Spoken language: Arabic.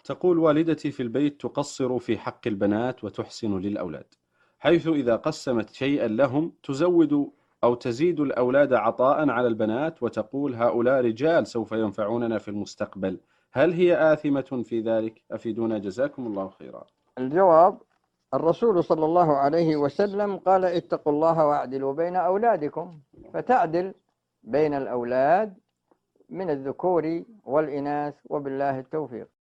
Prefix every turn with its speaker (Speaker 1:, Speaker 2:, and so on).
Speaker 1: تقول والدتي في البيت تقصر في حق البنات وتحسن للأولاد، حيث إذا قسمت شيئا لهم تزود أو تزيد الأولاد عطاء على البنات، وتقول هؤلاء رجال سوف ينفعوننا في المستقبل. هل هي آثمة في ذلك؟ أفيدونا جزاكم الله خيرا.
Speaker 2: الجواب: الرسول صلى الله عليه وسلم قال: اتقوا الله واعدلوا بين أولادكم، فتعدل بين الأولاد من الذكور والإناث، وبالله التوفيق.